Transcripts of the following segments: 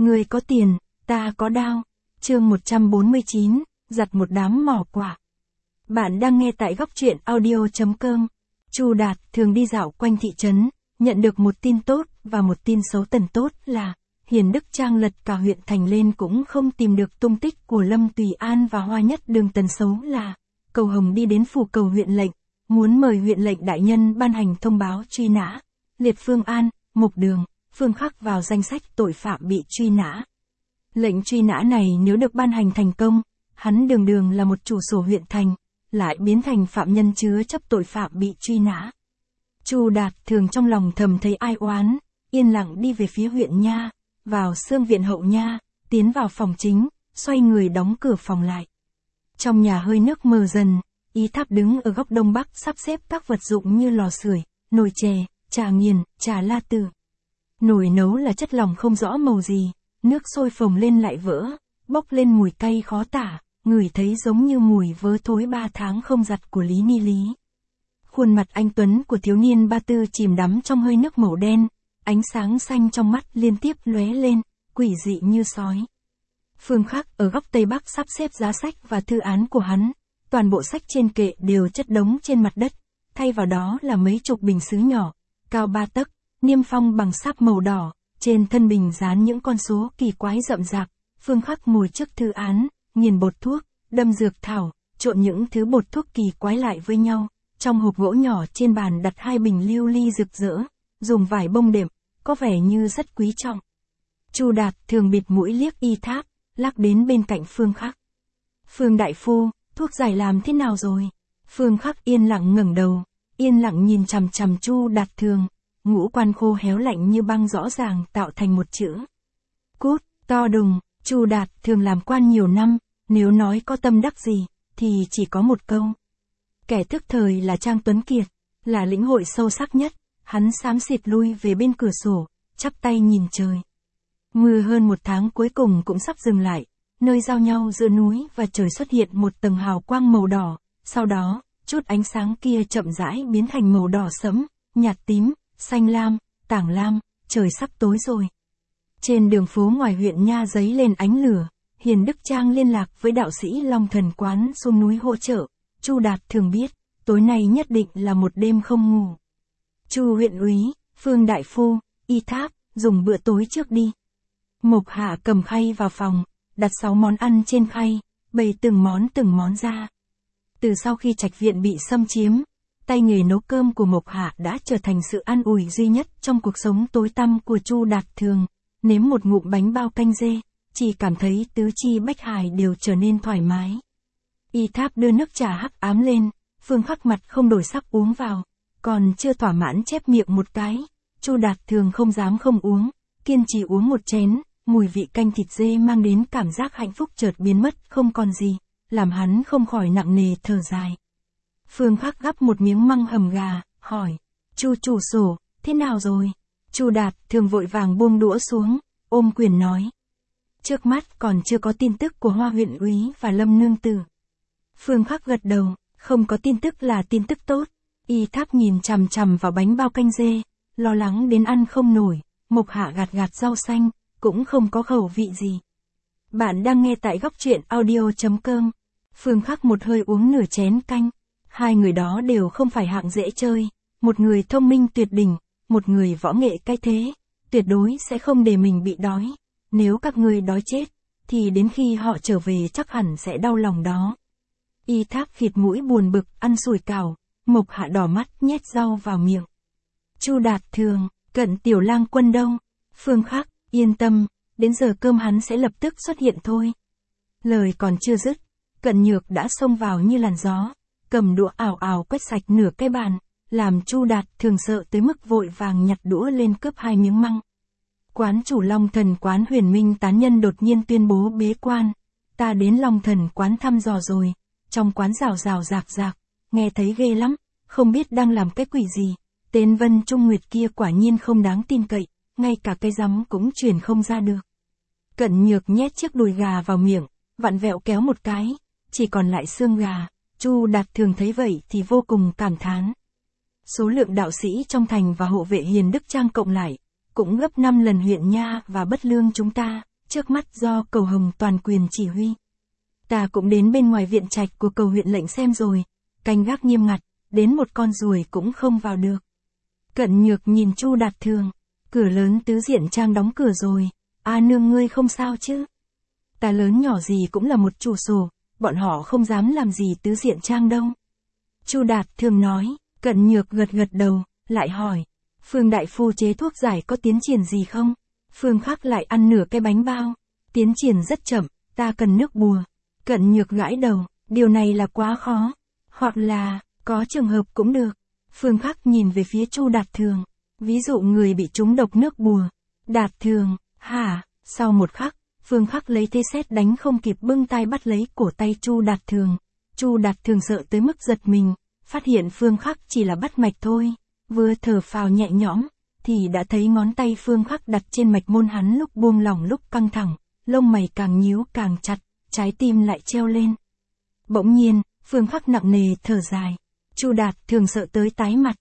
Người có tiền, ta có đao. Chương 149, giặt một đám mỏ quả. Bạn đang nghe tại góc truyện audio.com. Chu Đạt thường đi dạo quanh thị trấn, nhận được một tin tốt và một tin xấu. Tần tốt là, Hiền Đức Trang lật cả huyện thành lên cũng không tìm được tung tích của Lâm Tùy An và Hoa Nhất Đường. Tần xấu là, Cầu Hồng đi đến phủ cầu huyện lệnh, muốn mời huyện lệnh đại nhân ban hành thông báo truy nã, liệt Phương An, Mục Đường, Phương Khắc vào danh sách tội phạm bị truy nã. Lệnh truy nã này nếu được ban hành thành công, hắn đường đường là một chủ sổ huyện thành, lại biến thành phạm nhân chứa chấp tội phạm bị truy nã. Chu Đạt thường trong lòng thầm thấy ai oán, yên lặng đi về phía huyện nha, vào xương viện hậu nha, tiến vào phòng chính, xoay người đóng cửa phòng lại. Trong nhà hơi nước mờ dần, Y Tháp đứng ở góc đông bắc sắp xếp các vật dụng như lò sưởi, nồi chè, trà nghiền, trà la tử. Nồi nấu là chất lỏng không rõ màu gì, nước sôi phồng lên lại vỡ, bốc lên mùi cay khó tả, ngửi thấy giống như mùi vớ thối 3 tháng không giặt của Lý Ni Lý. Khuôn mặt anh tuấn của thiếu niên 34 chìm đắm trong hơi nước màu đen, ánh sáng xanh trong mắt liên tiếp lóe lên, quỷ dị như sói. Phương Khắc ở góc tây bắc sắp xếp giá sách và thư án của hắn, toàn bộ sách trên kệ đều chất đống trên mặt đất, thay vào đó là mấy chục bình sứ nhỏ, cao 3 tấc, niêm phong bằng sáp màu đỏ, trên thân bình dán những con số kỳ quái rậm rạp. Phương Khắc ngồi trước thư án, nghiền bột thuốc, đâm dược thảo, trộn những thứ bột thuốc kỳ quái lại với nhau. Trong hộp gỗ nhỏ trên bàn đặt 2 bình lưu ly rực rỡ, dùng vải bông đệm, có vẻ như rất quý trọng. Chu Đạt thường bịt mũi liếc Y Tháp, lắc đến bên cạnh Phương Khắc. Phương đại phu, thuốc giải làm thế nào rồi? Phương Khắc yên lặng ngẩng đầu, yên lặng nhìn chằm chằm Chu Đạt thường, ngũ quan khô héo lạnh như băng rõ ràng tạo thành một chữ. Cút, to đùng. Chu Đạt thường làm quan nhiều năm, nếu nói có tâm đắc gì, thì chỉ có một câu. Kẻ thức thời là Trang Tuấn Kiệt, là lĩnh hội sâu sắc nhất. Hắn xám xịt lui về bên cửa sổ, chắp tay nhìn trời. Mưa hơn 1 tháng cuối cùng cũng sắp dừng lại, nơi giao nhau giữa núi và trời xuất hiện một tầng hào quang màu đỏ, sau đó, chút ánh sáng kia chậm rãi biến thành màu đỏ sẫm, nhạt tím, xanh lam, tảng lam, trời sắp tối rồi. Trên đường phố ngoài huyện nha giấy lên ánh lửa, Hiền Đức Trang liên lạc với đạo sĩ Long Thần Quán xuống núi hỗ trợ. Chu Đạt thường biết, tối nay nhất định là một đêm không ngủ. Chu huyện úy, Phương đại phu, Y Tháp, dùng bữa tối trước đi. Mộc Hạ cầm khay vào phòng, đặt 6 món ăn trên khay, bày từng món ra. Từ sau khi trạch viện bị xâm chiếm, tay nghề nấu cơm của Mộc Hạ đã trở thành sự an ủi duy nhất trong cuộc sống tối tăm của Chu Đạt thường. Nếm một ngụm bánh bao canh dê, chỉ cảm thấy tứ chi bách hải đều trở nên thoải mái. Y Tháp đưa nước trà hắc ám lên, Phương Khắc mặt không đổi sắc uống vào, còn chưa thỏa mãn chép miệng một cái. Chu Đạt thường không dám không uống, kiên trì uống một chén, mùi vị canh thịt dê mang đến cảm giác hạnh phúc chợt biến mất không còn gì, làm hắn không khỏi nặng nề thở dài. Phương Khắc gắp một miếng măng hầm gà, hỏi, Chu chủ sổ, thế nào rồi? Chu Đạt thường vội vàng buông đũa xuống, ôm quyền nói. Trước mắt còn chưa có tin tức của Hoa huyện úy và Lâm nương tử. Phương Khắc gật đầu, không có tin tức là tin tức tốt. Y Tháp nhìn chằm chằm vào bánh bao canh dê, lo lắng đến ăn không nổi. Mộc Hạ gạt rau xanh, cũng không có khẩu vị gì. Bạn đang nghe tại góc truyện audio.com. Phương Khắc một hơi uống nửa chén canh. Hai người đó đều không phải hạng dễ chơi. Một người thông minh tuyệt đỉnh, một người võ nghệ cái thế, tuyệt đối sẽ không để mình bị đói. Nếu các ngươi đói chết, thì đến khi họ trở về chắc hẳn sẽ đau lòng đó. Y Tháp khịt mũi buồn bực ăn sủi cảo, Mộc Hạ đỏ mắt nhét rau vào miệng. Chu Đạt thường, Cận tiểu lang quân đâu? Phương Khắc, yên tâm, đến giờ cơm hắn sẽ lập tức xuất hiện thôi. Lời còn chưa dứt, Cận Nhược đã xông vào như làn gió, cầm đũa ảo ảo quét sạch nửa cái bàn, làm Chu Đạt thường sợ tới mức vội vàng nhặt đũa lên cướp 2 miếng măng. Quán chủ Long Thần Quán Huyền Minh tán nhân đột nhiên tuyên bố bế quan. Ta đến Long Thần Quán thăm dò rồi, trong quán rào rạc, nghe thấy ghê lắm, không biết đang làm cái quỷ gì. Tên Vân Trung Nguyệt kia quả nhiên không đáng tin cậy, ngay cả cái rắm cũng truyền không ra được. Cận Nhược nhét chiếc đùi gà vào miệng, vặn vẹo kéo một cái, chỉ còn lại xương gà. Chu Đạt thường thấy vậy thì vô cùng cảm thán. Số lượng đạo sĩ trong thành và hộ vệ Hiền Đức Trang cộng lại, cũng gấp 5 lần huyện nha và Bất Lương chúng ta, trước mắt do Cầu Hồng toàn quyền chỉ huy. Ta cũng đến bên ngoài viện trạch của Cầu huyện lệnh xem rồi, canh gác nghiêm ngặt, đến một con ruồi cũng không vào được. Cận Nhược nhìn Chu Đạt Thường, cửa lớn tứ diện trang đóng cửa rồi, A nương ngươi không sao chứ? Ta lớn nhỏ gì cũng là một chủ sổ, bọn họ không dám làm gì tứ diện trang đâu. Chu Đạt Thường nói, Cận Nhược gật gật đầu, lại hỏi, Phương đại phu chế thuốc giải có tiến triển gì không? Phương Khắc lại ăn nửa cái bánh bao, tiến triển rất chậm, ta cần nước bùa. Cận Nhược gãi đầu, điều này là quá khó, hoặc là, có trường hợp cũng được. Phương Khắc nhìn về phía Chu Đạt Thường, ví dụ người bị trúng độc nước bùa. Đạt Thường, hả? Sau một khắc, Phương Khắc lấy thế sét đánh không kịp bưng tay bắt lấy cổ tay Chu Đạt Thường. Chu Đạt Thường sợ tới mức giật mình, phát hiện Phương Khắc chỉ là bắt mạch thôi, vừa thở phào nhẹ nhõm, thì đã thấy ngón tay Phương Khắc đặt trên mạch môn hắn lúc buông lỏng lúc căng thẳng, lông mày càng nhíu càng chặt, trái tim lại treo lên. Bỗng nhiên, Phương Khắc nặng nề thở dài. Chu Đạt Thường sợ tới tái mặt,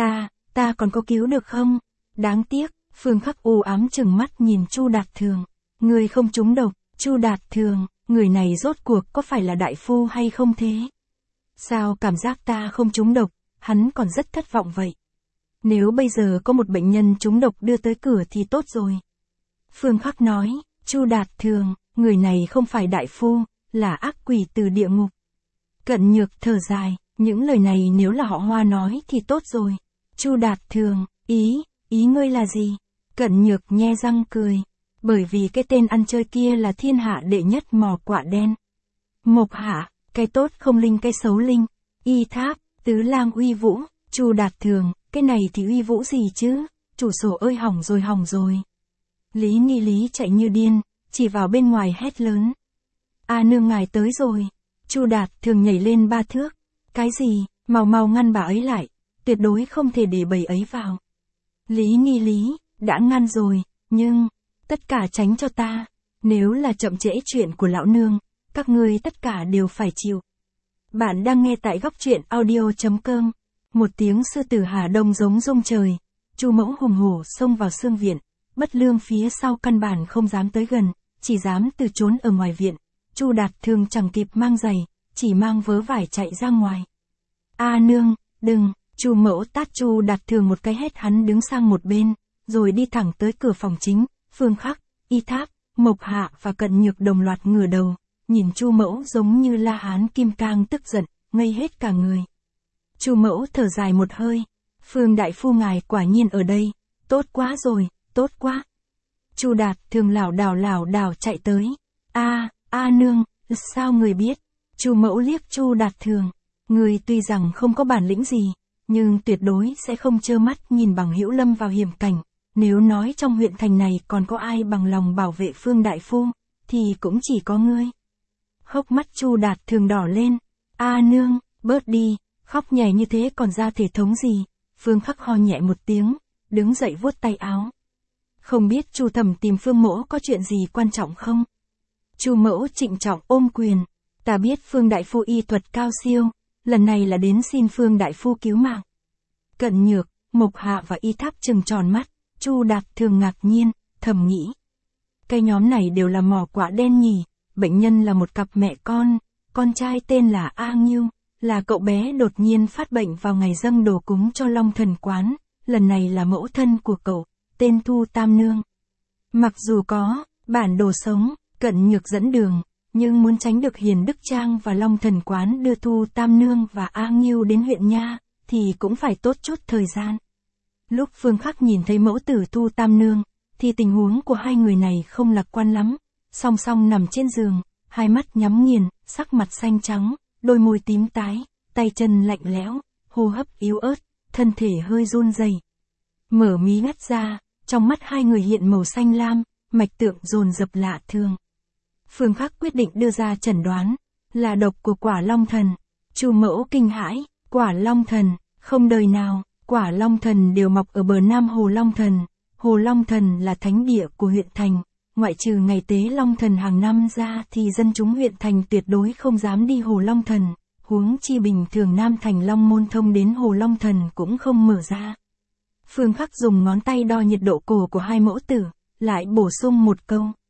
ta còn có cứu được không? Đáng tiếc, Phương Khắc u ám chừng mắt nhìn Chu Đạt Thường. Người không trúng độc, Chu Đạt Thường, người này rốt cuộc có phải là đại phu hay không thế? Sao cảm giác ta không trúng độc, hắn còn rất thất vọng vậy. Nếu bây giờ có một bệnh nhân trúng độc đưa tới cửa thì tốt rồi. Phương Khắc nói, Chu Đạt Thường, người này không phải đại phu, là ác quỷ từ địa ngục. Cận Nhược thở dài, những lời này nếu là họ Hoa nói thì tốt rồi. Chu Đạt Thường, ý ngươi là gì? Cận Nhược nhe răng cười, bởi vì cái tên ăn chơi kia là thiên hạ đệ nhất mò quạ đen. Mộc Hạ, cái tốt không linh cái xấu linh. Y Tháp, Tứ Lang uy vũ. Chu Đạt Thường, cái này thì uy vũ gì chứ? Chủ sổ ơi hỏng rồi. Lý Nghi Lý chạy như điên, chỉ vào bên ngoài hét lớn. A nương ngài tới rồi. Chu Đạt Thường nhảy lên 3 thước. Cái gì? Mau ngăn bà ấy lại, tuyệt đối không thể để bầy ấy vào. Lý Nghi Lý, đã ngăn rồi, nhưng, tất cả tránh cho ta, nếu là chậm trễ chuyện của lão nương, các ngươi tất cả đều phải chịu. Bạn đang nghe tại góc truyện audio.com. Một tiếng sư tử Hà Đông giống rung trời, Chu Mẫu hùng hổ xông vào xương viện, Bất Lương phía sau căn bản không dám tới gần, chỉ dám từ trốn ở ngoài viện. Chu Đạt Thường chẳng kịp mang giày, chỉ mang vớ vải chạy ra ngoài. A nương, đừng! Chu Mẫu tát Chu Đạt Thường một cái hét hắn đứng sang một bên, rồi đi thẳng tới cửa phòng chính. Phương Khắc, Y Tháp, Mộc Hạ và Cận Nhược đồng loạt ngửa đầu, nhìn Chu Mẫu giống như La Hán Kim Cang tức giận, ngây hết cả người. Chu Mẫu thở dài một hơi, Phương đại phu ngài quả nhiên ở đây, tốt quá rồi, tốt quá. Chu Đạt Thường lảo đảo chạy tới. A nương, sao người biết? Chu Mẫu liếc Chu Đạt Thường, người tuy rằng không có bản lĩnh gì, nhưng tuyệt đối sẽ không trơ mắt nhìn Bằng Hữu lâm vào hiểm cảnh. Nếu nói trong huyện thành này còn có ai bằng lòng bảo vệ Phương đại phu, thì cũng chỉ có ngươi. Hốc mắt Chu Đạt Thường đỏ lên. A nương, bớt đi, khóc nhè như thế còn ra thể thống gì? Phương Khắc ho nhẹ một tiếng, đứng dậy vuốt tay áo. Không biết Chu Thẩm tìm Phương mỗ có chuyện gì quan trọng không? Chu Mẫu trịnh trọng ôm quyền. Ta biết Phương đại phu y thuật cao siêu, lần này là đến xin Phương đại phu cứu mạng. Cận Nhược, Mộc Hạ và Y Tháp trừng tròn mắt. Chu Đạt Thường ngạc nhiên, thầm nghĩ. Cái nhóm này đều là mỏ quạ đen nhỉ, bệnh nhân là một cặp mẹ con trai tên là A Ngưu, là cậu bé đột nhiên phát bệnh vào ngày dâng đồ cúng cho Long Thần Quán, lần này là mẫu thân của cậu, tên Thu Tam Nương. Mặc dù có bản đồ sống, Cận Nhược dẫn đường, nhưng muốn tránh được Hiền Đức Trang và Long Thần Quán đưa Thu Tam Nương và A Ngưu đến huyện Nha, thì cũng phải tốt chút thời gian. Lúc Phương Khắc nhìn thấy mẫu tử Thu Tam Nương, thì tình huống của hai người này không lạc quan lắm, song song nằm trên giường, hai mắt nhắm nghiền, sắc mặt xanh trắng, đôi môi tím tái, tay chân lạnh lẽo, hô hấp yếu ớt, thân thể hơi run rẩy. Mở mí ngắt ra, trong mắt hai người hiện màu xanh lam, mạch tượng dồn dập lạ thường. Phương Khắc quyết định đưa ra chẩn đoán, là độc của quả Long Thần. Chu Mẫu kinh hãi, quả Long Thần, không đời nào, quả Long Thần đều mọc ở bờ Nam Hồ Long Thần. Hồ Long Thần là thánh địa của huyện thành, ngoại trừ ngày tế Long Thần hàng năm ra thì dân chúng huyện thành tuyệt đối không dám đi Hồ Long Thần, huống chi bình thường Nam Thành Long Môn thông đến Hồ Long Thần cũng không mở ra. Phương Khắc dùng ngón tay đo nhiệt độ cổ của hai mẫu tử, lại bổ sung một câu.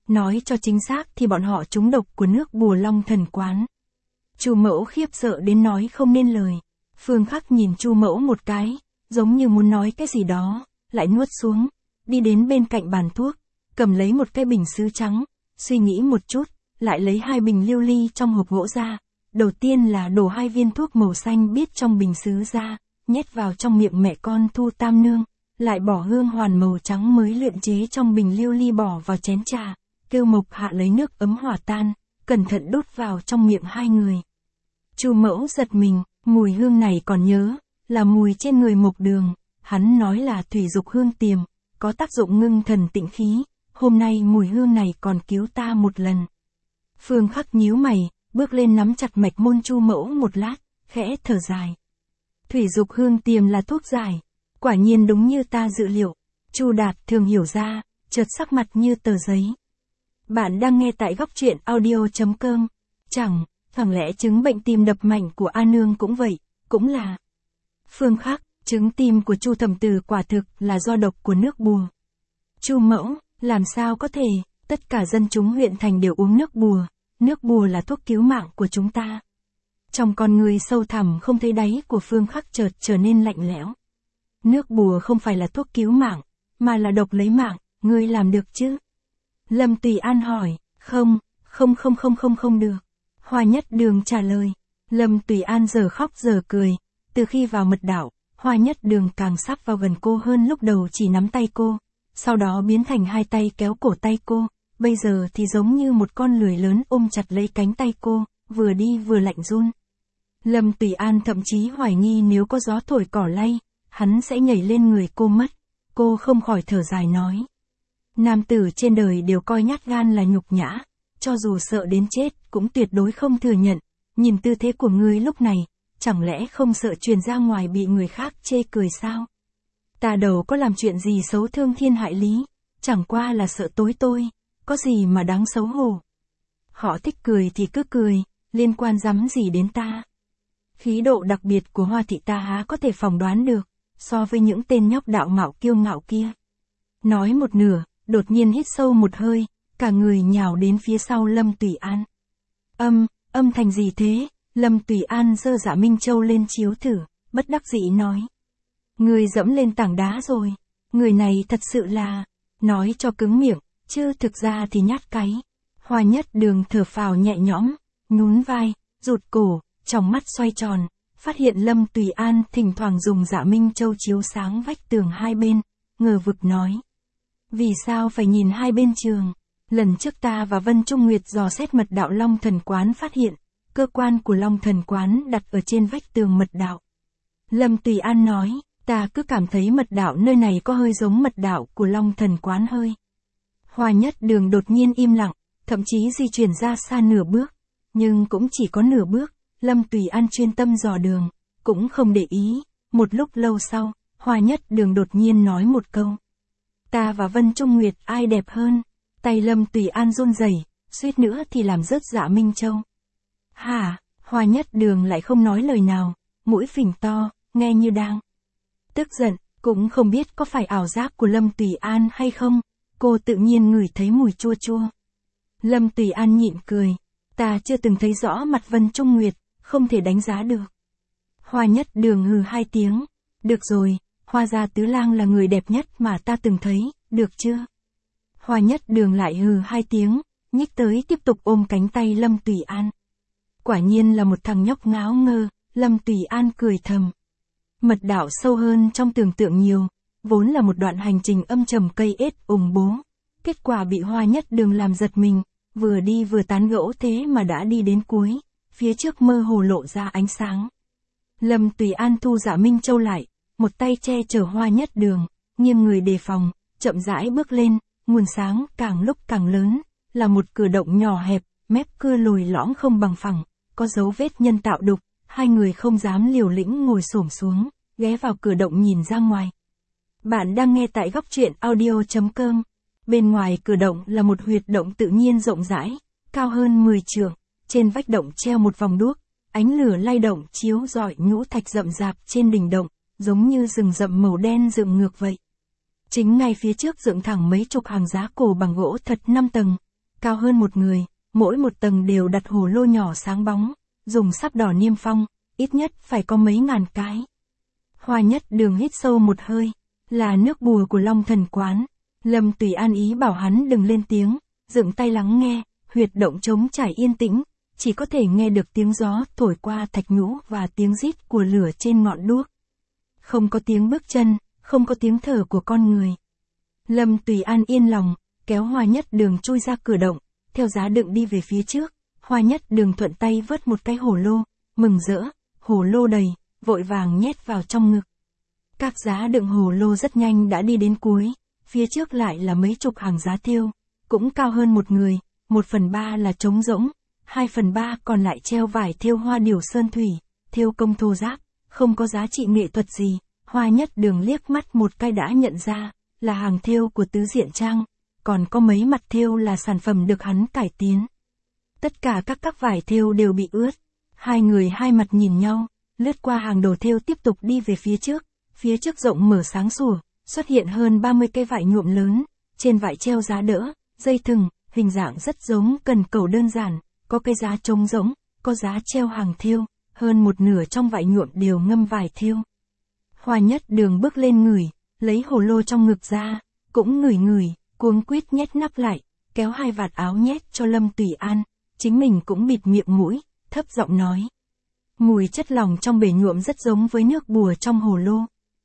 Nói cho chính xác thì bọn họ trúng độc của nước bùa Long Thần Quán. Chu Mẫu khiếp sợ đến nói không nên lời. Phương Khắc nhìn Chu Mẫu một cái, giống như muốn nói cái gì đó, lại nuốt xuống, đi đến bên cạnh bàn thuốc, cầm lấy một cái bình sứ trắng, suy nghĩ một chút, lại lấy 2 bình lưu ly trong hộp gỗ ra. Đầu tiên là đổ 2 viên thuốc màu xanh biếc trong bình sứ ra, nhét vào trong miệng mẹ con Thu Tam Nương, lại bỏ hương hoàn màu trắng mới luyện chế trong bình lưu ly bỏ vào chén trà, kêu Mộc Hạ lấy nước ấm hòa tan, cẩn thận đút vào trong miệng hai người. Chu Mẫu giật mình, mùi hương này còn nhớ, là mùi trên người Mộc Đường, hắn nói là thủy dục hương tiềm, có tác dụng ngưng thần tịnh khí, hôm nay mùi hương này còn cứu ta một lần. Phương Khắc nhíu mày, bước lên nắm chặt mạch môn Chu Mẫu một lát, khẽ thở dài. Thủy dục hương tiềm là thuốc giải, quả nhiên đúng như ta dự liệu. Chu Đạt thường hiểu ra, chợt sắc mặt như tờ giấy. Bạn đang nghe tại góc truyện audio.com. Chẳng lẽ chứng bệnh tim đập mạnh của A Nương cũng vậy, cũng là. Phương Khắc, chứng tim của Chu Thẩm Tử quả thực là do độc của nước bùa. Chu Mẫu, làm sao có thể, tất cả dân chúng huyện thành đều uống nước bùa là thuốc cứu mạng của chúng ta. Trong con người sâu thẳm không thấy đáy của Phương Khắc chợt trở nên lạnh lẽo. Nước bùa không phải là thuốc cứu mạng, mà là độc lấy mạng, ngươi làm được chứ? Lâm Tùy An hỏi, không được. Hoa Nhất Đường trả lời. Lâm Tùy An giờ khóc giờ cười, từ khi vào mật đạo, Hoa Nhất Đường càng sắp vào gần cô hơn, lúc đầu chỉ nắm tay cô, sau đó biến thành 2 tay kéo cổ tay cô, bây giờ thì giống như một con lười lớn ôm chặt lấy cánh tay cô, vừa đi vừa lạnh run. Lâm Tùy An thậm chí hoài nghi nếu có gió thổi cỏ lay, hắn sẽ nhảy lên người cô mất. Cô không khỏi thở dài nói. Nam tử trên đời đều coi nhát gan là nhục nhã, cho dù sợ đến chết cũng tuyệt đối không thừa nhận. Nhìn tư thế của ngươi lúc này, chẳng lẽ không sợ truyền ra ngoài bị người khác chê cười sao? Ta đâu có làm chuyện gì xấu thương thiên hại lý, chẳng qua là sợ tối tôi, có gì mà đáng xấu hổ. Họ thích cười thì cứ cười, liên quan rắm gì đến ta? Khí độ đặc biệt của Hoa thị ta há có thể phỏng đoán được, so với những tên nhóc đạo mạo kiêu ngạo kia. Nói một nửa, đột nhiên hít sâu một hơi, cả người nhào đến phía sau Lâm Tùy An. Âm thanh gì thế? Lâm Tùy An giơ Dạ Minh Châu lên chiếu thử, bất đắc dĩ nói. Người dẫm lên tảng đá rồi, người này thật sự là, nói cho cứng miệng, chứ thực ra thì nhát cáy. Hoa Nhất Đường thở phào nhẹ nhõm, nhún vai, rụt cổ, trong mắt xoay tròn, phát hiện Lâm Tùy An thỉnh thoảng dùng Dạ Minh Châu chiếu sáng vách tường hai bên, ngờ vực nói. Vì sao phải nhìn hai bên trường? Lần trước ta và Vân Trung Nguyệt dò xét mật đạo Long Thần Quán phát hiện, cơ quan của Long Thần Quán đặt ở trên vách tường mật đạo. Lâm Tùy An nói, ta cứ cảm thấy mật đạo nơi này có hơi giống mật đạo của Long Thần Quán hơi. Hoa Nhất Đường đột nhiên im lặng, thậm chí di chuyển ra xa nửa bước, nhưng cũng chỉ có nửa bước. Lâm Tùy An chuyên tâm dò đường, cũng không để ý. Một lúc lâu sau, Hoa Nhất Đường đột nhiên nói một câu. Ta và Vân Trung Nguyệt ai đẹp hơn? Tay Lâm Tùy An run rẩy, suýt nữa thì làm rớt Dạ Minh Châu. Hả? Hoa Nhất Đường lại không nói lời nào, mũi phình to, nghe như đang tức giận, cũng không biết có phải ảo giác của Lâm Tùy An hay không, cô tự nhiên ngửi thấy mùi chua chua. Lâm Tùy An nhịn cười, ta chưa từng thấy rõ mặt Vân Trung Nguyệt, không thể đánh giá được. Hoa Nhất Đường hừ 2 tiếng, được rồi, Hoa gia tứ lang là người đẹp nhất mà ta từng thấy, được chưa? Hoa Nhất Đường lại hừ 2 tiếng, nhích tới tiếp tục ôm cánh tay Lâm Tùy An. Quả nhiên là một thằng nhóc ngáo ngơ, Lâm Tùy An cười thầm. Mật đạo sâu hơn trong tưởng tượng nhiều, vốn là một đoạn hành trình âm trầm cây ết ủng bố. Kết quả bị Hoa Nhất Đường làm giật mình, vừa đi vừa tán gẫu thế mà đã đi đến cuối, phía trước mơ hồ lộ ra ánh sáng. Lâm Tùy An thu Dạ Minh Châu lại, một tay che chở Hoa Nhất Đường, nghiêng người đề phòng, chậm rãi bước lên, nguồn sáng càng lúc càng lớn, là một cửa động nhỏ hẹp, mép cưa lồi lõm không bằng phẳng, có dấu vết nhân tạo đục, hai người không dám liều lĩnh ngồi xổm xuống, ghé vào cửa động nhìn ra ngoài. Bạn đang nghe tại góc truyện audio.com. Bên ngoài cửa động là một huyệt động tự nhiên rộng rãi, cao hơn 10 trượng, trên vách động treo một vòng đuốc, ánh lửa lay động chiếu rọi nhũ thạch rậm rạp trên đỉnh động, giống như rừng rậm màu đen dựng ngược vậy. Chính ngay phía trước dựng thẳng mấy chục hàng giá cổ bằng gỗ thật 5 tầng, cao hơn một người, mỗi một tầng đều đặt hồ lô nhỏ sáng bóng, dùng sáp đỏ niêm phong, ít nhất phải có mấy ngàn cái. Hoa Nhất Đường hít sâu một hơi, là nước bùa của Long Thần Quán. Lâm Tùy An ý bảo hắn đừng lên tiếng, dựng tay lắng nghe, huyệt động trống trải yên tĩnh, chỉ có thể nghe được tiếng gió thổi qua thạch nhũ và tiếng rít của lửa trên ngọn đuốc. Không có tiếng bước chân, không có tiếng thở của con người. Lâm Tùy An yên lòng, kéo Hoa Nhất Đường chui ra cửa động, theo giá đựng đi về phía trước. Hoa Nhất Đường thuận tay vớt một cái hồ lô, mừng rỡ, hồ lô đầy, vội vàng nhét vào trong ngực. Các giá đựng hồ lô rất nhanh đã đi đến cuối, phía trước lại là mấy chục hàng giá thêu, cũng cao hơn một người, 1/3 là trống rỗng, 2/3 còn lại treo vải thêu hoa điểu sơn thủy, thêu công thô ráp, không có giá trị nghệ thuật gì. Hoa Nhất Đường liếc mắt một cái đã nhận ra, là hàng thêu của Tứ Diện Trang, còn có mấy mặt thêu là sản phẩm được hắn cải tiến. Tất cả các vải thêu đều bị ướt, hai người hai mặt nhìn nhau, lướt qua hàng đồ thêu tiếp tục đi về phía trước rộng mở sáng sủa, xuất hiện hơn 30 cây vải nhuộm lớn, trên vải treo giá đỡ, dây thừng, hình dạng rất giống cần cẩu đơn giản, có cây giá trống rỗng, có giá treo hàng thêu, hơn một nửa trong vải nhuộm đều ngâm vải thêu. Hoa Nhất Đường bước lên ngửi, lấy hồ lô trong ngực ra, cũng ngửi, cuống quýt nhét nắp lại, kéo hai vạt áo nhét cho Lâm Tùy An, chính mình cũng bịt miệng mũi, thấp giọng nói. Mùi chất lỏng trong bể nhuộm rất giống với nước bùa trong hồ lô.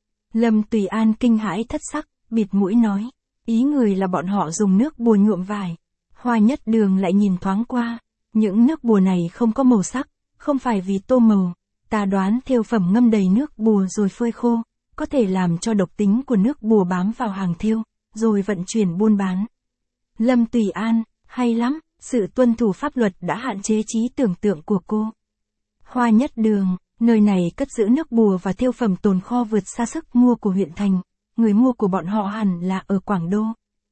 Lâm Tùy An kinh hãi thất sắc, bịt mũi nói, ý người là bọn họ dùng nước bùa nhuộm vải. Hoa Nhất Đường lại nhìn thoáng qua, những nước bùa này không có màu sắc, không phải vì tô màu, ta đoán thêu phẩm ngâm đầy nước bùa rồi phơi khô, có thể làm cho độc tính của nước bùa bám vào hàng thêu, rồi vận chuyển buôn bán. Lâm Tùy An, hay lắm, sự tuân thủ pháp luật đã hạn chế trí tưởng tượng của cô. Hoa Nhất Đường, nơi này cất giữ nước bùa và thêu phẩm tồn kho vượt xa sức mua của huyện thành, người mua của bọn họ hẳn là ở Quảng Đô.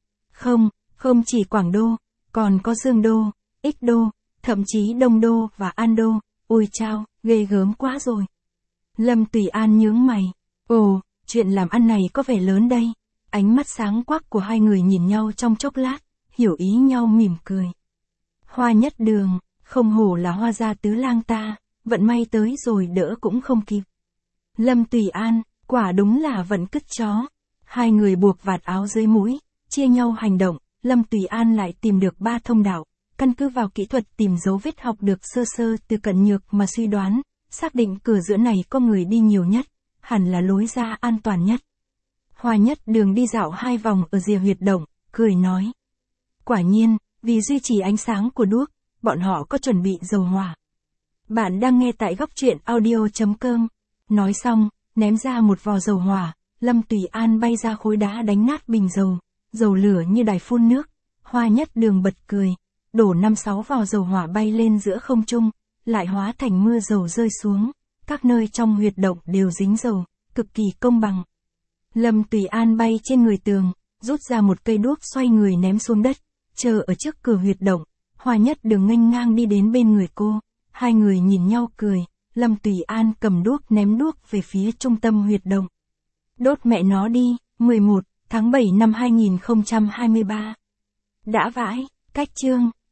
Không chỉ Quảng Đô, còn có Dương Đô, Ích Đô, thậm chí Đông Đô và An Đô, ôi chao, ghê gớm quá rồi. Lâm Tùy An nhướng mày, ồ, chuyện làm ăn này có vẻ lớn đây. Ánh mắt sáng quắc của hai người nhìn nhau trong chốc lát, hiểu ý nhau mỉm cười. Hoa Nhất Đường, không hổ là Hoa gia tứ lang ta, vận may tới rồi đỡ cũng không kịp. Lâm Tùy An, quả đúng là vận cứt chó. Hai người buộc vạt áo dưới mũi, chia nhau hành động. Lâm Tùy An lại tìm được 3 thông đạo, căn cứ vào kỹ thuật tìm dấu vết học được sơ sơ từ Cận Nhược mà suy đoán, xác định cửa giữa này có người đi nhiều nhất, hẳn là lối ra an toàn nhất. Hoa Nhất Đường đi dạo 2 vòng ở rìa huyệt động, cười nói. Quả nhiên, vì duy trì ánh sáng của đuốc, bọn họ có chuẩn bị dầu hỏa. Bạn đang nghe tại góc truyện audio.com. Nói xong, ném ra một vò dầu hỏa, Lâm Tùy An bay ra khối đá đánh nát bình dầu, dầu lửa như đài phun nước. Hoa Nhất Đường bật cười, đổ 5-6 vò dầu hỏa bay lên giữa không trung, lại hóa thành mưa dầu rơi xuống, các nơi trong huyệt động đều dính dầu, cực kỳ công bằng. Lâm Tùy An bay trên người tường, rút ra một cây đuốc xoay người ném xuống đất, chờ ở trước cửa huyệt động. Hoa Nhất Đường nghênh ngang đi đến bên người cô, hai người nhìn nhau cười. Lâm Tùy An cầm đuốc ném đuốc về phía trung tâm huyệt động. Đốt mẹ nó đi, 11 tháng 7 năm 2023. Đã vãi, cách chương.